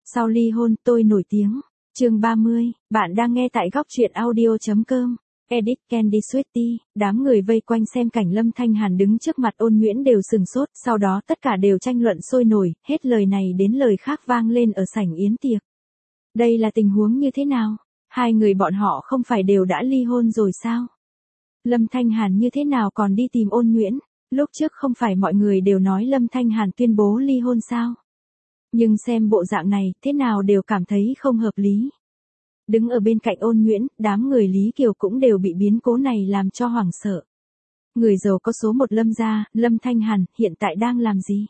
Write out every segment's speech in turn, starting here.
Sau ly hôn, tôi nổi tiếng. Chương 30, bạn đang nghe tại góc truyện audio.com. Edit Candy Sweetie, đám người vây quanh xem cảnh Lâm Thanh Hàn đứng trước mặt Ôn Nhuyễn đều sừng sốt, sau đó tất cả đều tranh luận sôi nổi, hết lời này đến lời khác vang lên ở sảnh yến tiệc. Đây là tình huống như thế nào? Hai người bọn họ không phải đều đã ly hôn rồi sao? Lâm Thanh Hàn như thế nào còn đi tìm Ôn Nhuyễn? Lúc trước không phải mọi người đều nói Lâm Thanh Hàn tuyên bố ly hôn sao? Nhưng xem bộ dạng này, thế nào đều cảm thấy không hợp lý. Đứng ở bên cạnh Ôn Nhuyễn, đám người Lý Kiều cũng đều bị biến cố này làm cho hoảng sợ. Người giàu có số một Lâm gia, Lâm Thanh Hàn, hiện tại đang làm gì?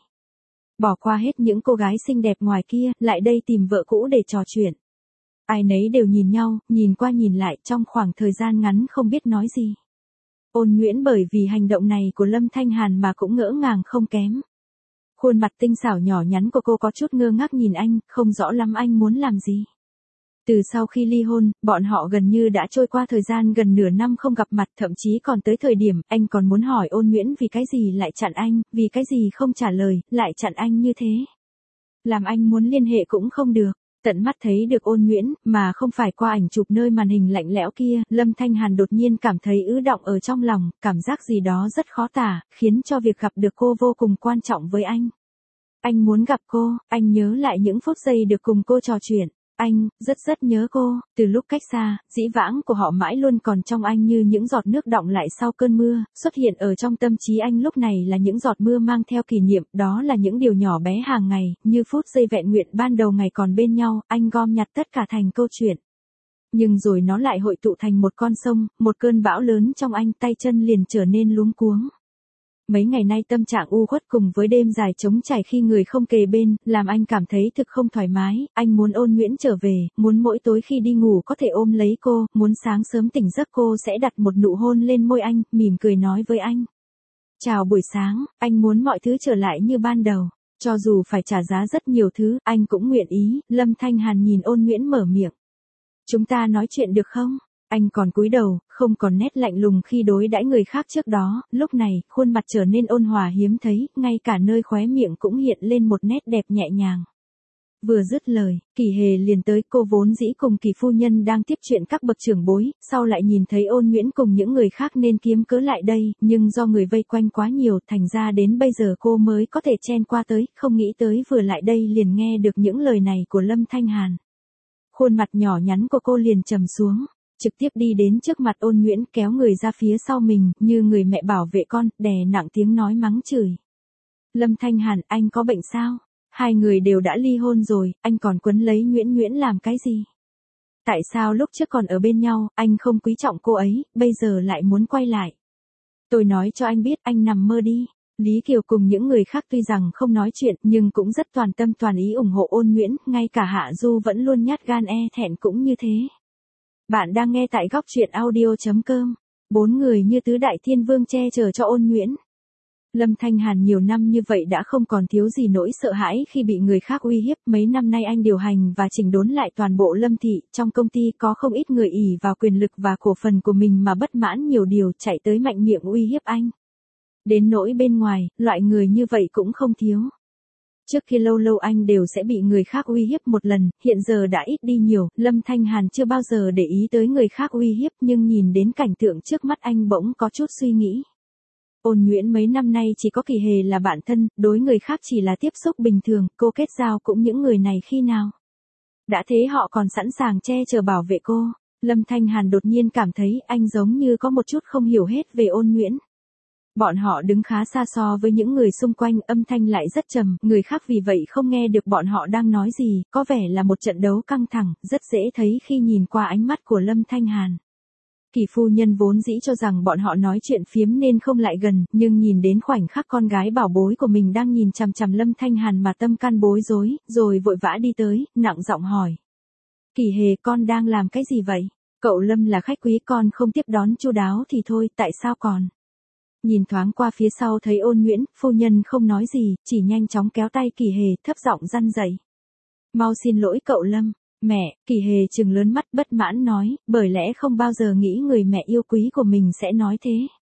Bỏ qua hết những cô gái xinh đẹp ngoài kia, lại đây tìm vợ cũ để trò chuyện. Ai nấy đều nhìn nhau, nhìn qua nhìn lại trong khoảng thời gian ngắn không biết nói gì. Ôn Nhuyễn bởi vì hành động này của Lâm Thanh Hàn mà cũng ngỡ ngàng không kém. Khuôn mặt tinh xảo nhỏ nhắn của cô có chút ngơ ngác nhìn anh, không rõ lắm anh muốn làm gì. Từ sau khi ly hôn, bọn họ gần như đã trôi qua thời gian gần nửa năm không gặp mặt, thậm chí còn tới thời điểm anh còn muốn hỏi Ôn Nhuyễn vì cái gì lại chặn anh, vì cái gì không trả lời, lại chặn anh như thế. Làm anh muốn liên hệ cũng không được. Tận mắt thấy được Ôn Nhuyễn, mà không phải qua ảnh chụp nơi màn hình lạnh lẽo kia, Lâm Thanh Hàn đột nhiên cảm thấy ứ động ở trong lòng, cảm giác gì đó rất khó tả, khiến cho việc gặp được cô vô cùng quan trọng với anh. Anh muốn gặp cô, anh nhớ lại những phút giây được cùng cô trò chuyện. Anh, rất nhớ cô, từ lúc cách xa, dĩ vãng của họ mãi luôn còn trong anh như những giọt nước đọng lại sau cơn mưa, xuất hiện ở trong tâm trí anh lúc này là những giọt mưa mang theo kỷ niệm, đó là những điều nhỏ bé hàng ngày, như phút giây vẹn nguyện ban đầu ngày còn bên nhau, anh gom nhặt tất cả thành câu chuyện. Nhưng rồi nó lại hội tụ thành một con sông, một cơn bão lớn trong anh, tay chân liền trở nên luống cuống. Mấy ngày nay tâm trạng u uất cùng với đêm dài trống trải khi người không kề bên, làm anh cảm thấy thực không thoải mái, anh muốn Ôn Nhuyễn trở về, muốn mỗi tối khi đi ngủ có thể ôm lấy cô, muốn sáng sớm tỉnh giấc cô sẽ đặt một nụ hôn lên môi anh, mỉm cười nói với anh. Chào buổi sáng, anh muốn mọi thứ trở lại như ban đầu, cho dù phải trả giá rất nhiều thứ, anh cũng nguyện ý. Lâm Thanh Hàn nhìn Ôn Nhuyễn mở miệng. Chúng ta nói chuyện được không? Anh còn cúi đầu, không còn nét lạnh lùng khi đối đãi người khác trước đó, lúc này, khuôn mặt trở nên ôn hòa hiếm thấy, ngay cả nơi khóe miệng cũng hiện lên một nét đẹp nhẹ nhàng. Vừa dứt lời, Kỳ Hề liền tới, cô vốn dĩ cùng Kỳ phu nhân đang tiếp chuyện các bậc trưởng bối, sau lại nhìn thấy Ôn Nhuyễn cùng những người khác nên kiếm cớ lại đây, nhưng do người vây quanh quá nhiều, thành ra đến bây giờ cô mới có thể chen qua tới, không nghĩ tới vừa lại đây liền nghe được những lời này của Lâm Thanh Hàn. Khuôn mặt nhỏ nhắn của cô liền trầm xuống. Trực tiếp đi đến trước mặt Ôn Nhuyễn kéo người ra phía sau mình, như người mẹ bảo vệ con, đè nặng tiếng nói mắng chửi. Lâm Thanh Hàn, anh có bệnh sao? Hai người đều đã ly hôn rồi, anh còn quấn lấy Nhuyễn làm cái gì? Tại sao lúc trước còn ở bên nhau, anh không quý trọng cô ấy, bây giờ lại muốn quay lại? Tôi nói cho anh biết, anh nằm mơ đi. Lý Kiều cùng những người khác tuy rằng không nói chuyện, nhưng cũng rất toàn tâm toàn ý ủng hộ Ôn Nhuyễn, ngay cả Hạ Du vẫn luôn nhát gan thẹn cũng như thế. Bạn đang nghe tại góc truyện audio.com. Bốn người như tứ đại thiên vương che chở cho Ôn Nhuyễn. Lâm Thanh Hàn nhiều năm như vậy đã không còn thiếu gì nỗi sợ hãi khi bị người khác uy hiếp. Mấy năm nay anh điều hành và chỉnh đốn lại toàn bộ Lâm thị, trong công ty có không ít người ỷ vào quyền lực và cổ phần của mình mà bất mãn nhiều điều chạy tới mạnh miệng uy hiếp anh. Đến nỗi bên ngoài, loại người như vậy cũng không thiếu. Trước kia lâu lâu anh đều sẽ bị người khác uy hiếp một lần, hiện giờ đã ít đi nhiều, Lâm Thanh Hàn chưa bao giờ để ý tới người khác uy hiếp nhưng nhìn đến cảnh tượng trước mắt anh bỗng có chút suy nghĩ. Ôn Nhuyễn mấy năm nay chỉ có Kỳ Hề là bạn thân, đối người khác chỉ là tiếp xúc bình thường, cô kết giao cũng những người này khi nào. Đã thế họ còn sẵn sàng che chở bảo vệ cô. Lâm Thanh Hàn đột nhiên cảm thấy anh giống như có một chút không hiểu hết về Ôn Nhuyễn. Bọn họ đứng khá xa so với những người xung quanh, âm thanh lại rất trầm, người khác vì vậy không nghe được bọn họ đang nói gì, có vẻ là một trận đấu căng thẳng, rất dễ thấy khi nhìn qua ánh mắt của Lâm Thanh Hàn. Kỳ phu nhân vốn dĩ cho rằng bọn họ nói chuyện phiếm nên không lại gần, nhưng nhìn đến khoảnh khắc con gái bảo bối của mình đang nhìn chằm chằm Lâm Thanh Hàn mà tâm can bối rối, rồi vội vã đi tới, nặng giọng hỏi. Kỳ Hề, con đang làm cái gì vậy? Cậu Lâm là khách quý, con không tiếp đón chu đáo thì thôi, tại sao còn? Nhìn thoáng qua phía sau thấy Ôn Nhuyễn, phu nhân không nói gì, chỉ nhanh chóng kéo tay Kỳ Hề, thấp giọng răn dạy. Mau xin lỗi cậu Lâm. Mẹ, Kỳ Hề trừng lớn mắt bất mãn nói, bởi lẽ không bao giờ nghĩ người mẹ yêu quý của mình sẽ nói thế.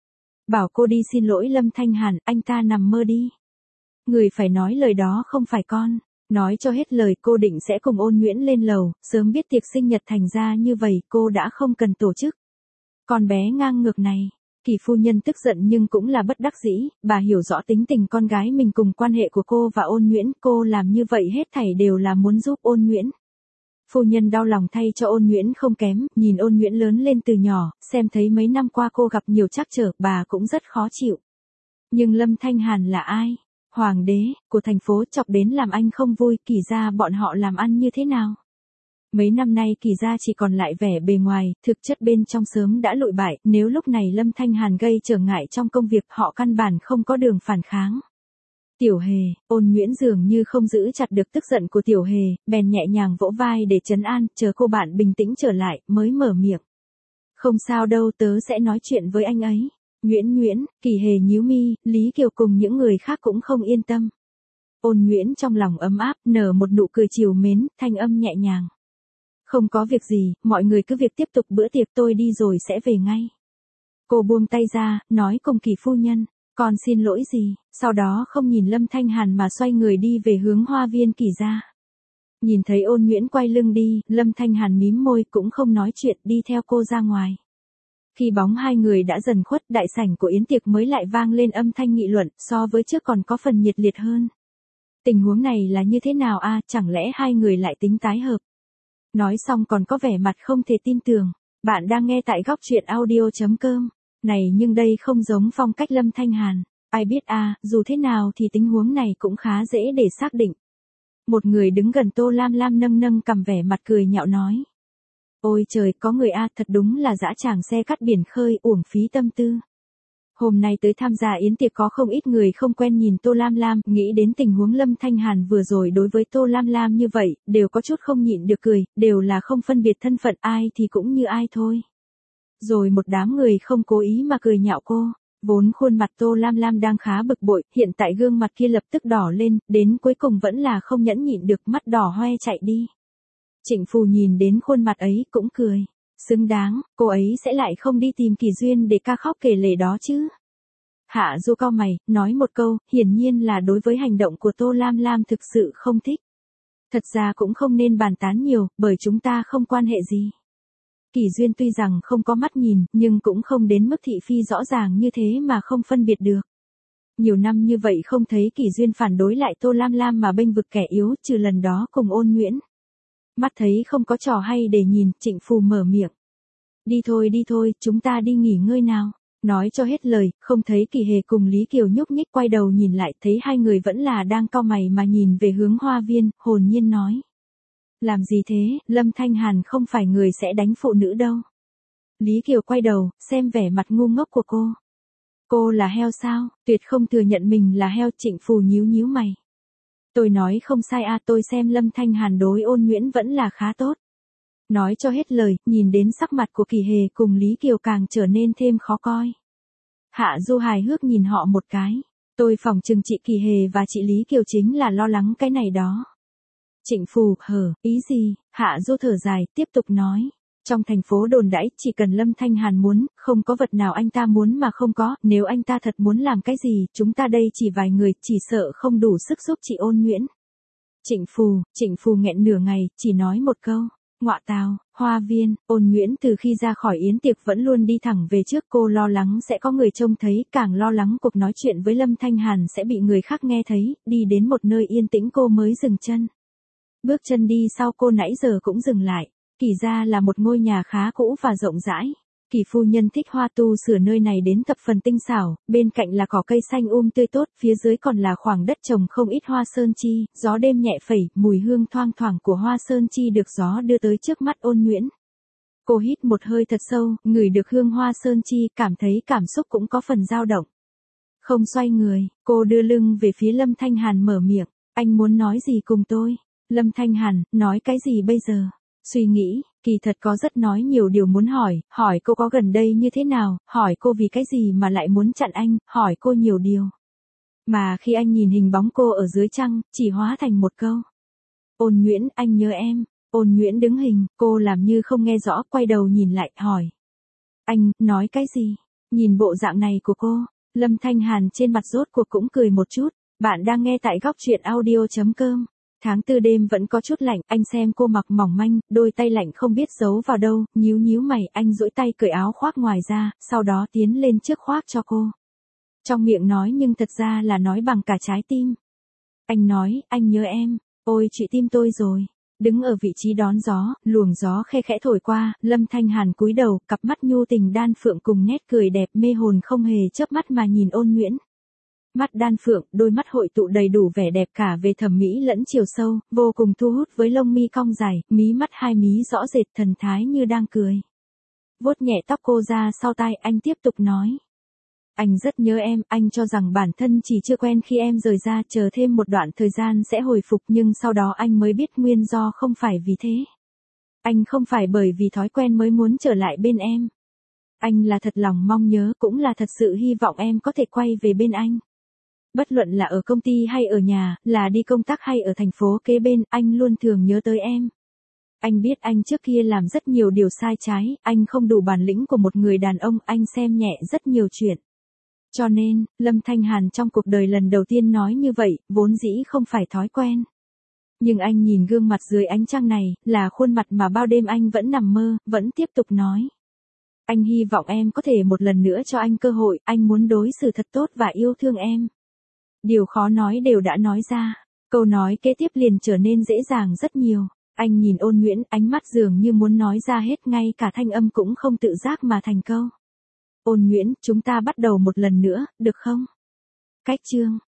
Bảo cô đi xin lỗi Lâm Thanh Hàn, anh ta nằm mơ đi. Người phải nói lời đó không phải con. Nói cho hết lời cô định sẽ cùng Ôn Nguyễn lên lầu, sớm biết tiệc sinh nhật thành ra như vậy cô đã không cần tổ chức. Con bé ngang ngược này. Kỳ phu nhân tức giận nhưng cũng là bất đắc dĩ, bà hiểu rõ tính tình con gái mình cùng quan hệ của cô và Ôn Nguyễn, cô làm như vậy hết thảy đều là muốn giúp Ôn Nguyễn. Phu nhân đau lòng thay cho Ôn Nguyễn không kém, nhìn Ôn Nguyễn lớn lên từ nhỏ, xem thấy mấy năm qua cô gặp nhiều trắc trở, bà cũng rất khó chịu. Nhưng Lâm Thanh Hàn là ai? Hoàng đế của thành phố chọc đến làm anh không vui, Kỳ gia bọn họ làm ăn như thế nào? Mấy năm nay Kỳ gia chỉ còn lại vẻ bề ngoài, thực chất bên trong sớm đã lụi bại, nếu lúc này Lâm Thanh Hàn gây trở ngại trong công việc họ căn bản không có đường phản kháng. Tiểu Hề, Ôn Nguyễn dường như không giữ chặt được tức giận của Tiểu Hề, bèn nhẹ nhàng vỗ vai để trấn an, chờ cô bạn bình tĩnh trở lại, mới mở miệng. Không sao đâu, tớ sẽ nói chuyện với anh ấy. Nguyễn, Kỳ Hề nhíu mi, Lý Kiều cùng những người khác cũng không yên tâm. Ôn Nguyễn trong lòng ấm áp, nở một nụ cười trìu mến, thanh âm nhẹ nhàng. Không có việc gì, mọi người cứ việc tiếp tục bữa tiệc, tôi đi rồi sẽ về ngay. Cô buông tay ra, nói cùng Kỳ phu nhân, con xin lỗi gì, sau đó không nhìn Lâm Thanh Hàn mà xoay người đi về hướng hoa viên Kỳ gia. Nhìn thấy Ôn Nguyễn quay lưng đi, Lâm Thanh Hàn mím môi cũng không nói chuyện, đi theo cô ra ngoài. Khi bóng hai người đã dần khuất, đại sảnh của yến tiệc mới lại vang lên âm thanh nghị luận, so với trước còn có phần nhiệt liệt hơn. Tình huống này là như thế nào a, chẳng lẽ hai người lại tính tái hợp? Nói xong còn có vẻ mặt không thể tin tưởng. Bạn đang nghe tại góc truyện audio.com. Này nhưng đây không giống phong cách Lâm Thanh Hàn. Ai biết a, dù thế nào thì tình huống này cũng khá dễ để xác định. Một người đứng gần Tô Lam Lam nâng nâng cầm vẻ mặt cười nhạo nói. Ôi trời, có người a, thật đúng là dã tràng xe cắt biển khơi, uổng phí tâm tư. Hôm nay tới tham gia yến tiệc có không ít người không quen nhìn Tô Lam Lam, nghĩ đến tình huống Lâm Thanh Hàn vừa rồi đối với Tô Lam Lam như vậy, đều có chút không nhịn được cười, đều là không phân biệt thân phận ai thì cũng như ai thôi. Rồi một đám người không cố ý mà cười nhạo cô, vốn khuôn mặt Tô Lam Lam đang khá bực bội, hiện tại gương mặt kia lập tức đỏ lên, đến cuối cùng vẫn là không nhẫn nhịn được, mắt đỏ hoe chạy đi. Trịnh Phù nhìn đến khuôn mặt ấy cũng cười. Xứng đáng, cô ấy sẽ lại không đi tìm Kỳ Duyên để ca khóc kể lể đó chứ. Hạ Du cau mày, nói một câu, hiển nhiên là đối với hành động của Tô Lam Lam thực sự không thích. Thật ra cũng không nên bàn tán nhiều, bởi chúng ta không quan hệ gì. Kỳ Duyên tuy rằng không có mắt nhìn, nhưng cũng không đến mức thị phi rõ ràng như thế mà không phân biệt được. Nhiều năm như vậy không thấy Kỳ Duyên phản đối lại Tô Lam Lam mà bênh vực kẻ yếu, trừ lần đó cùng Ôn Nguyễn. Mắt thấy không có trò hay để nhìn, Trịnh Phù mở miệng. Đi thôi, chúng ta đi nghỉ ngơi nào. Nói cho hết lời, không thấy Kỳ Hề cùng Lý Kiều nhúc nhích, quay đầu nhìn lại, thấy hai người vẫn là đang cau mày mà nhìn về hướng hoa viên, hồn nhiên nói. Làm gì thế, Lâm Thanh Hàn không phải người sẽ đánh phụ nữ đâu. Lý Kiều quay đầu, xem vẻ mặt ngu ngốc của cô. Cô là heo sao, tuyệt không thừa nhận mình là heo. Trịnh Phù nhíu mày. Tôi nói không sai à, tôi xem Lâm Thanh Hàn đối Ôn Nguyễn vẫn là khá tốt. Nói cho hết lời, nhìn đến sắc mặt của Kỳ Hề cùng Lý Kiều càng trở nên thêm khó coi. Hạ Du hài hước nhìn họ một cái. Tôi phỏng chừng chị Kỳ Hề và chị Lý Kiều chính là lo lắng cái này đó. Trịnh Phù, ý gì? Hạ Du thở dài, tiếp tục nói. Trong thành phố đồn đãi, chỉ cần Lâm Thanh Hàn muốn, không có vật nào anh ta muốn mà không có, nếu anh ta thật muốn làm cái gì, chúng ta đây chỉ vài người, chỉ sợ không đủ sức giúp chị Ôn Nguyễn. Trịnh Phù nghẹn nửa ngày, chỉ nói một câu. Ngọa tào, hoa viên. Ôn Nguyễn từ khi ra khỏi yến tiệc vẫn luôn đi thẳng về trước, cô lo lắng sẽ có người trông thấy, càng lo lắng cuộc nói chuyện với Lâm Thanh Hàn sẽ bị người khác nghe thấy, đi đến một nơi yên tĩnh cô mới dừng chân. Bước chân đi sau cô nãy giờ cũng dừng lại. Kỳ gia là một ngôi nhà khá cũ và rộng rãi. Kỳ phu nhân thích hoa tu sửa nơi này đến thập phần tinh xảo, bên cạnh là cỏ cây xanh tươi tốt, phía dưới còn là khoảng đất trồng không ít hoa sơn chi, gió đêm nhẹ phẩy, mùi hương thoang thoảng của hoa sơn chi được gió đưa tới trước mắt Ôn Nguyễn. Cô hít một hơi thật sâu, ngửi được hương hoa sơn chi, cảm thấy cảm xúc cũng có phần dao động. Không xoay người, cô đưa lưng về phía Lâm Thanh Hàn mở miệng, anh muốn nói gì cùng tôi? Lâm Thanh Hàn, nói cái gì bây giờ? Suy nghĩ, kỳ thật có rất nói nhiều điều muốn hỏi cô có gần đây như thế nào, hỏi cô vì cái gì mà lại muốn chặn anh, hỏi cô nhiều điều. Mà khi anh nhìn hình bóng cô ở dưới trăng, chỉ hóa thành một câu. Ôn Nguyễn, anh nhớ em. Ôn Nguyễn đứng hình, cô làm như không nghe rõ, quay đầu nhìn lại, hỏi. Anh, nói cái gì? Nhìn bộ dạng này của cô, Lâm Thanh Hàn trên mặt rốt cuộc cũng cười một chút. Bạn đang nghe tại góc truyện audio.com. Tháng tư đêm vẫn có chút lạnh, anh xem cô mặc mỏng manh, đôi tay lạnh không biết giấu vào đâu, nhíu nhíu mày, anh duỗi tay cởi áo khoác ngoài ra, sau đó tiến lên trước khoác cho cô. Trong miệng nói nhưng thật ra là nói bằng cả trái tim. Anh nói, anh nhớ em, ôi chị tim tôi rồi. Đứng ở vị trí đón gió, luồng gió khe khẽ thổi qua, Lâm Thanh Hàn cúi đầu, cặp mắt nhu tình đan phượng cùng nét cười đẹp mê hồn không hề chớp mắt mà nhìn Ôn Nguyễn. Mắt đan phượng, đôi mắt hội tụ đầy đủ vẻ đẹp cả về thẩm mỹ lẫn chiều sâu, vô cùng thu hút với lông mi cong dài, mí mắt hai mí rõ rệt thần thái như đang cười. Vuốt nhẹ tóc cô ra sau tai, anh tiếp tục nói. Anh rất nhớ em, anh cho rằng bản thân chỉ chưa quen khi em rời ra, chờ thêm một đoạn thời gian sẽ hồi phục, nhưng sau đó anh mới biết nguyên do không phải vì thế. Anh không phải bởi vì thói quen mới muốn trở lại bên em. Anh là thật lòng mong nhớ, cũng là thật sự hy vọng em có thể quay về bên anh. Bất luận là ở công ty hay ở nhà, là đi công tác hay ở thành phố kế bên, anh luôn thường nhớ tới em. Anh biết anh trước kia làm rất nhiều điều sai trái, anh không đủ bản lĩnh của một người đàn ông, anh xem nhẹ rất nhiều chuyện. Cho nên, Lâm Thanh Hàn trong cuộc đời lần đầu tiên nói như vậy, vốn dĩ không phải thói quen. Nhưng anh nhìn gương mặt dưới ánh trăng này, là khuôn mặt mà bao đêm anh vẫn nằm mơ, vẫn tiếp tục nói. Anh hy vọng em có thể một lần nữa cho anh cơ hội, anh muốn đối xử thật tốt và yêu thương em. Điều khó nói đều đã nói ra, câu nói kế tiếp liền trở nên dễ dàng rất nhiều. Anh nhìn Ôn Nguyễn, ánh mắt dường như muốn nói ra hết, ngay cả thanh âm cũng không tự giác mà thành câu. Ôn Nguyễn, chúng ta bắt đầu một lần nữa, được không? Cách chương